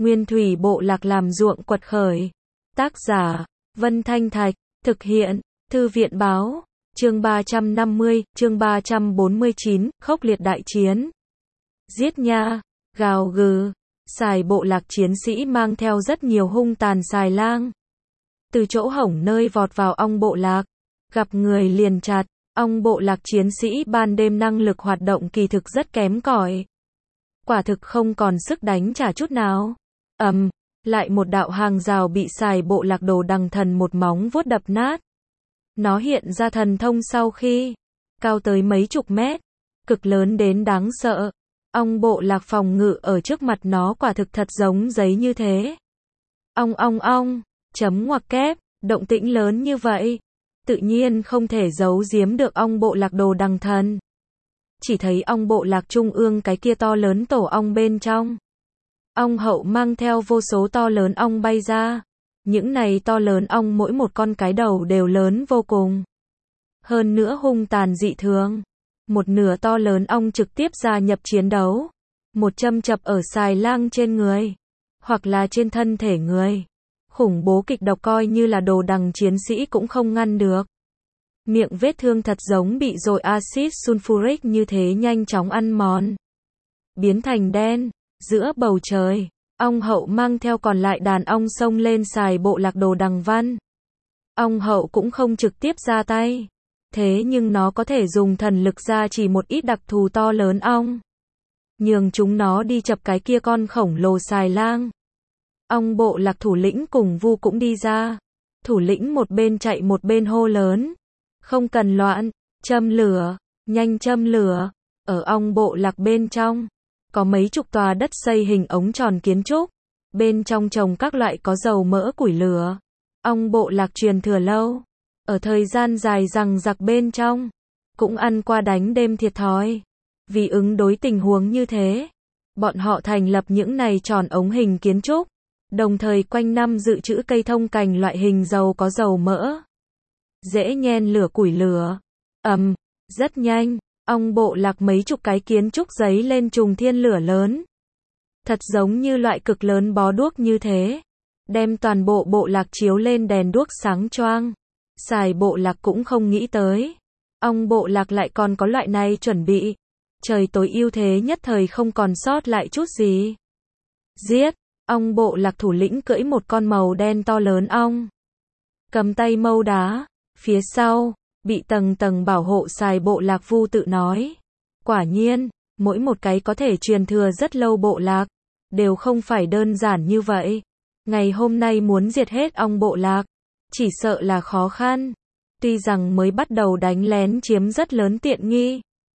Nguyên thủy bộ lạc làm ruộng quật khởi. Tác giả, Vân Thanh Thạch, thực hiện, Thư viện báo, chương 350, chương 349, khốc liệt đại chiến. Giết nha, gào gừ, xài bộ lạc chiến sĩ mang theo rất nhiều hung tàn xài lang. Từ chỗ hổng nơi vọt vào ong bộ lạc, gặp người liền chặt, ong bộ lạc chiến sĩ ban đêm năng lực hoạt động kỳ thực rất kém cỏi. Quả thực không còn sức đánh trả chút nào. Lại một đạo hàng rào bị xài bộ lạc đồ đằng thần một móng vuốt đập nát. Nó hiện ra thần thông sau khi cao tới mấy chục mét, cực lớn đến đáng sợ. Ong bộ lạc phòng ngự ở trước mặt nó quả thực thật giống giấy như thế. Ong ong ong, chấm ngoặc kép, động tĩnh lớn như vậy, tự nhiên không thể giấu giếm được ong bộ lạc đồ đằng thần. Chỉ thấy ong bộ lạc trung ương cái kia to lớn tổ ong bên trong. Ong hậu mang theo vô số to lớn ong bay ra. Những này to lớn ong mỗi một con cái đầu đều lớn vô cùng. Hơn nữa hung tàn dị thường. Một nửa to lớn ong trực tiếp gia nhập chiến đấu. Một châm chập ở xài lang trên người. Hoặc là trên thân thể người. Khủng bố kịch độc coi như là đồ đằng chiến sĩ cũng không ngăn được. Miệng vết thương thật giống bị dội axit sulfuric như thế nhanh chóng ăn mòn. Biến thành đen. Giữa bầu trời, ong hậu mang theo còn lại đàn ong xông lên xài bộ lạc đồ đằng văn. Ong hậu cũng không trực tiếp ra tay. Thế nhưng nó có thể dùng thần lực ra chỉ một ít đặc thù to lớn ong. Nhường chúng nó đi chập cái kia con khổng lồ xài lang. Ong bộ lạc thủ lĩnh cùng Vu cũng đi ra. Thủ lĩnh một bên chạy một bên hô lớn. Không cần loạn, châm lửa, nhanh châm lửa. Ở ong bộ lạc bên trong. Có mấy chục tòa đất xây hình ống tròn kiến trúc, bên trong trồng các loại có dầu mỡ củi lửa. Ong bộ lạc truyền thừa lâu, ở thời gian dài rằng giặc bên trong, cũng ăn qua đánh đêm thiệt thòi. Vì ứng đối tình huống như thế, bọn họ thành lập những này tròn ống hình kiến trúc, đồng thời quanh năm dự trữ cây thông cành loại hình dầu có dầu mỡ. Dễ nhen lửa củi lửa. Rất nhanh. Ong bộ lạc mấy chục cái kiến trúc giấy lên trùng thiên lửa lớn. Thật giống như loại cực lớn bó đuốc như thế. Đem toàn bộ bộ lạc chiếu lên đèn đuốc sáng choang. Xài bộ lạc cũng không nghĩ tới. Ong bộ lạc lại còn có loại này chuẩn bị. Trời tối ưu thế nhất thời không còn sót lại chút gì. Giết! Ong bộ lạc thủ lĩnh cưỡi một con màu đen to lớn ong. Cầm tay mâu đá. Phía sau. Bị tầng tầng bảo hộ xài bộ lạc Vu tự nói. Quả nhiên, mỗi một cái có thể truyền thừa rất lâu bộ lạc, đều không phải đơn giản như vậy. Ngày hôm nay muốn diệt hết ong bộ lạc, chỉ sợ là khó khăn. Tuy rằng mới bắt đầu đánh lén chiếm rất lớn tiện nghi.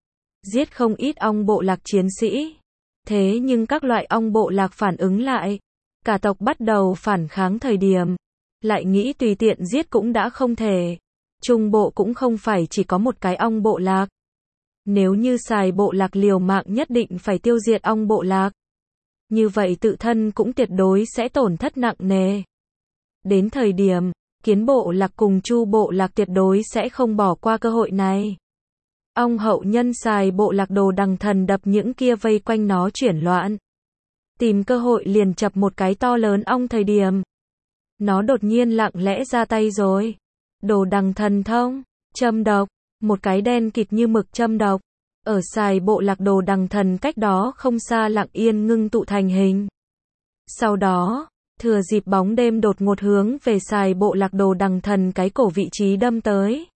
Giết không ít ong bộ lạc chiến sĩ. Thế nhưng các loại ong bộ lạc phản ứng lại. Cả tộc bắt đầu phản kháng thời điểm. Lại nghĩ tùy tiện giết cũng đã không thể. Trung bộ cũng không phải chỉ có một cái ong bộ lạc. Nếu như xài bộ lạc liều mạng nhất định phải tiêu diệt ong bộ lạc. Như vậy tự thân cũng tuyệt đối sẽ tổn thất nặng nề. Đến thời điểm, kiến bộ lạc cùng chu bộ lạc tuyệt đối sẽ không bỏ qua cơ hội này. Ong hậu nhân xài bộ lạc đồ đằng thần đập những kia vây quanh nó chuyển loạn. Tìm cơ hội liền chập một cái to lớn ong thời điểm. Nó đột nhiên lặng lẽ ra tay rồi. Đồ đằng thần thông, châm độc, một cái đen kịt như mực châm độc, ở xài bộ lạc đồ đằng thần cách đó không xa lặng yên ngưng tụ thành hình. Sau đó, thừa dịp bóng đêm đột ngột hướng về xài bộ lạc đồ đằng thần cái cổ vị trí đâm tới.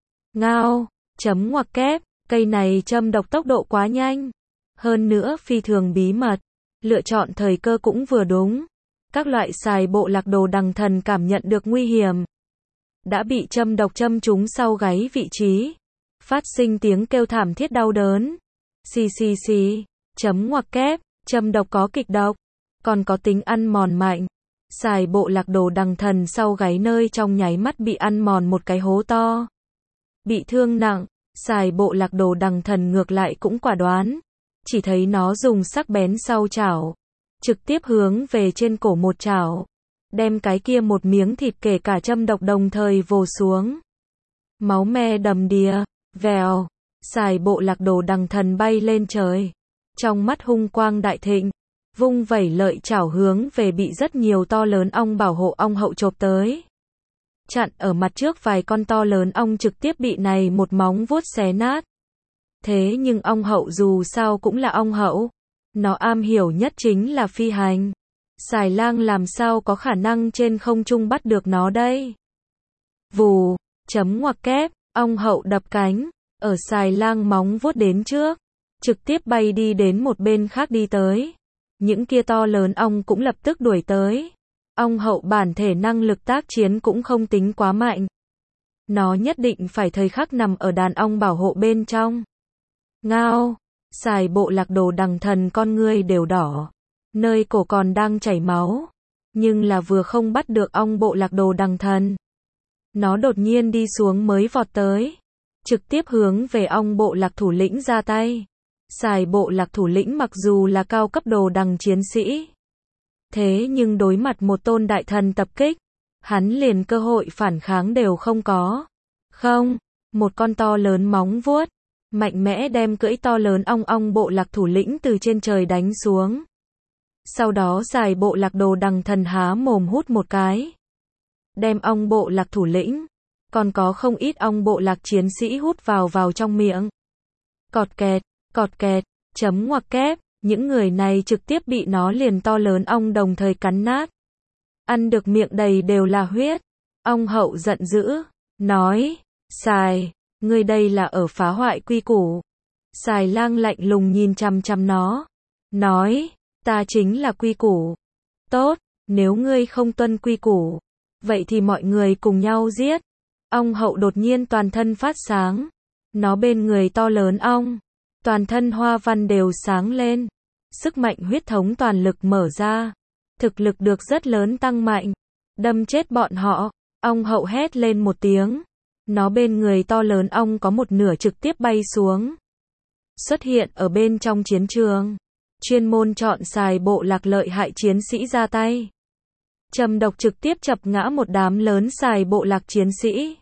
Ngao, chấm ngoặc kép, cây này châm độc tốc độ quá nhanh. Hơn nữa phi thường bí mật, lựa chọn thời cơ cũng vừa đúng. Các loại xài bộ lạc đồ đằng thần cảm nhận được nguy hiểm. Đã bị châm độc châm trúng sau gáy vị trí. Phát sinh tiếng kêu thảm thiết đau đớn. Xì, chấm ngoặc kép, châm độc có kịch độc, còn có tính ăn mòn mạnh. Xài bộ lạc đồ đằng thần sau gáy nơi trong nháy mắt bị ăn mòn một cái hố to. Bị thương nặng, xài bộ lạc đồ đằng thần ngược lại cũng quả đoán. Chỉ thấy nó dùng sắc bén sau chảo. Trực tiếp hướng về trên cổ một chảo. Đem cái kia một miếng thịt kể cả châm độc đồng thời vồ xuống. Máu me đầm đìa, vèo, xài bộ lạc đồ đằng thần bay lên trời. Trong mắt hung quang đại thịnh, vung vẩy lợi chảo hướng về bị rất nhiều to lớn ong bảo hộ ong hậu chộp tới. Chặn ở mặt trước vài con to lớn ong trực tiếp bị này một móng vuốt xé nát. Thế nhưng ong hậu dù sao cũng là ong hậu. Nó am hiểu nhất chính là phi hành. Xài lang làm sao có khả năng trên không trung bắt được nó đây? Vù, chấm ngoặc kép, ong hậu đập cánh, ở xài lang móng vuốt đến trước, trực tiếp bay đi đến một bên khác đi tới. Những kia to lớn ong cũng lập tức đuổi tới. Ong hậu bản thể năng lực tác chiến cũng không tính quá mạnh. Nó nhất định phải thời khắc nằm ở đàn ong bảo hộ bên trong. Ngao, xài bộ lạc đồ đằng thần con ngươi đều đỏ. Nơi cổ còn đang chảy máu. Nhưng là vừa không bắt được ong bộ lạc đồ đằng thần. Nó đột nhiên đi xuống mới vọt tới. Trực tiếp hướng về ong bộ lạc thủ lĩnh ra tay. Xài bộ lạc thủ lĩnh mặc dù là cao cấp đồ đằng chiến sĩ. Thế nhưng đối mặt một tôn đại thần tập kích. Hắn liền cơ hội phản kháng đều không có. Không, một con to lớn móng vuốt. Mạnh mẽ đem cưỡi to lớn ong bộ lạc thủ lĩnh từ trên trời đánh xuống. Sau đó xài bộ lạc đồ đằng thần há mồm hút một cái. Đem ong bộ lạc thủ lĩnh. Còn có không ít ong bộ lạc chiến sĩ hút vào trong miệng. Cọt kẹt, chấm ngoặc kép. Những người này trực tiếp bị nó liền to lớn ong đồng thời cắn nát. Ăn được miệng đầy đều là huyết. Ong hậu giận dữ. Nói, xài, ngươi đây là ở phá hoại quy củ. Xài lang lạnh lùng nhìn chằm chằm nó. Nói, ta chính là quy củ. Tốt, nếu ngươi không tuân quy củ. Vậy thì mọi người cùng nhau giết. Ong hậu đột nhiên toàn thân phát sáng. Nó bên người to lớn ong. Toàn thân hoa văn đều sáng lên. Sức mạnh huyết thống toàn lực mở ra. Thực lực được rất lớn tăng mạnh. Đâm chết bọn họ. Ong hậu hét lên một tiếng. Nó bên người to lớn ong có một nửa trực tiếp bay xuống. Xuất hiện ở bên trong chiến trường. Chuyên môn chọn xài bộ lạc lợi hại chiến sĩ ra tay. Trầm độc trực tiếp chập ngã một đám lớn xài bộ lạc chiến sĩ.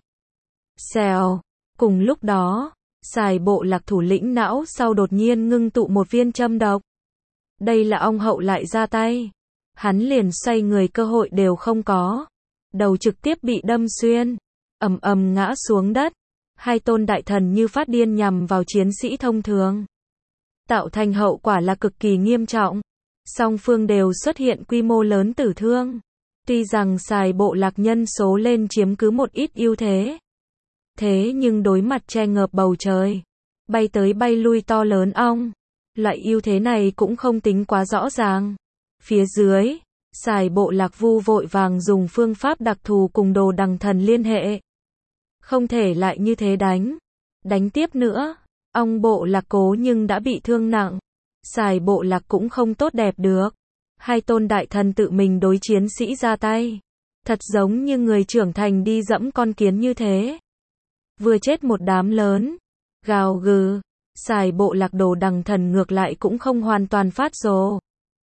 Xèo. Cùng lúc đó, xài bộ lạc thủ lĩnh não sau đột nhiên ngưng tụ một viên châm độc. Đây là ong hậu lại ra tay. Hắn liền xoay người cơ hội đều không có. Đầu trực tiếp bị đâm xuyên. Ầm ầm ngã xuống đất. Hai tôn đại thần như phát điên nhằm vào chiến sĩ thông thường. Tạo thành hậu quả là cực kỳ nghiêm trọng. Song phương đều xuất hiện quy mô lớn tử thương. Tuy rằng xài bộ lạc nhân số lên chiếm cứ một ít ưu thế. Thế nhưng đối mặt che ngợp bầu trời. Bay tới bay lui to lớn ong. Loại ưu thế này cũng không tính quá rõ ràng. Phía dưới, xài bộ lạc vu vội vàng dùng phương pháp đặc thù cùng đồ đằng thần liên hệ. Không thể lại như thế đánh. Đánh tiếp nữa. Ong bộ lạc cố nhưng đã bị thương nặng. Xài bộ lạc cũng không tốt đẹp được. Hai tôn đại thần tự mình đối chiến sĩ ra tay. Thật giống như người trưởng thành đi dẫm con kiến như thế. Vừa chết một đám lớn. Gào gừ. Xài bộ lạc đồ đằng thần ngược lại cũng không hoàn toàn phát rồ.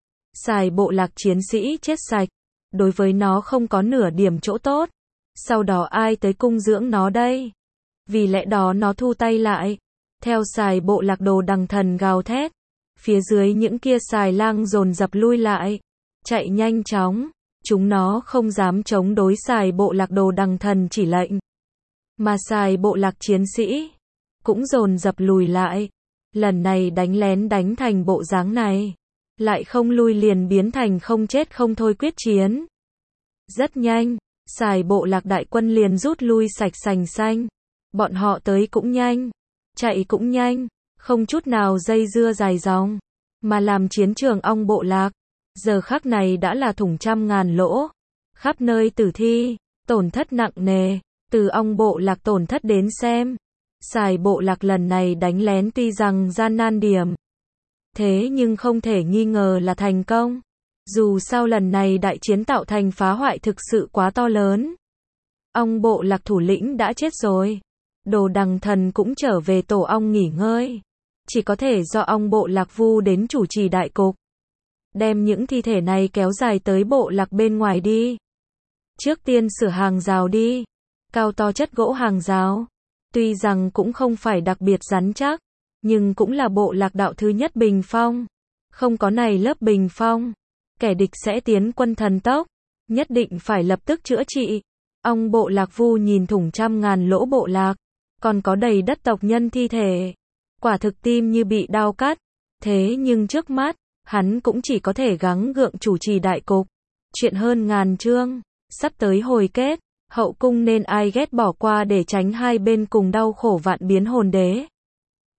Xài bộ lạc chiến sĩ chết sạch. Đối với nó không có nửa điểm chỗ tốt. Sau đó ai tới cung dưỡng nó đây? Vì lẽ đó nó thu tay lại. Theo xài bộ lạc đồ đằng thần gào thét. Phía dưới những kia xài lang dồn dập lui lại. Chạy nhanh chóng. Chúng nó không dám chống đối xài bộ lạc đồ đằng thần chỉ lệnh. Mà xài bộ lạc chiến sĩ cũng dồn dập lùi lại. Lần này đánh lén đánh thành bộ dáng này. Lại không lui liền biến thành không chết không thôi quyết chiến. Rất nhanh, xài bộ lạc đại quân liền rút lui sạch sành xanh. Bọn họ tới cũng nhanh, chạy cũng nhanh, không chút nào dây dưa dài dòng. Mà làm chiến trường ong bộ lạc, giờ khắc này đã là thủng trăm ngàn lỗ. Khắp nơi tử thi, tổn thất nặng nề. Từ ong bộ lạc tổn thất đến xem. Xài bộ lạc lần này đánh lén tuy rằng gian nan điểm. Thế nhưng không thể nghi ngờ là thành công. Dù sao lần này đại chiến tạo thành phá hoại thực sự quá to lớn. Ong bộ lạc thủ lĩnh đã chết rồi. Đồ đằng thần cũng trở về tổ ong nghỉ ngơi. Chỉ có thể do ong bộ lạc vu đến chủ trì đại cục. Đem những thi thể này kéo dài tới bộ lạc bên ngoài đi. Trước tiên sửa hàng rào đi. Cao to chất gỗ hàng rào. Tuy rằng cũng không phải đặc biệt rắn chắc. Nhưng cũng là bộ lạc đạo thứ nhất bình phong. Không có này lớp bình phong, kẻ địch sẽ tiến quân thần tốc, nhất định phải lập tức chữa trị. Ông bộ lạc Vu nhìn thủng trăm ngàn lỗ bộ lạc, còn có đầy đất tộc nhân thi thể. Quả thực tim như bị đao cắt, thế nhưng trước mắt, hắn cũng chỉ có thể gắng gượng chủ trì đại cục. Chuyện hơn ngàn chương, sắp tới hồi kết, hậu cung nên ai ghét bỏ qua để tránh hai bên cùng đau khổ vạn biến hồn đế.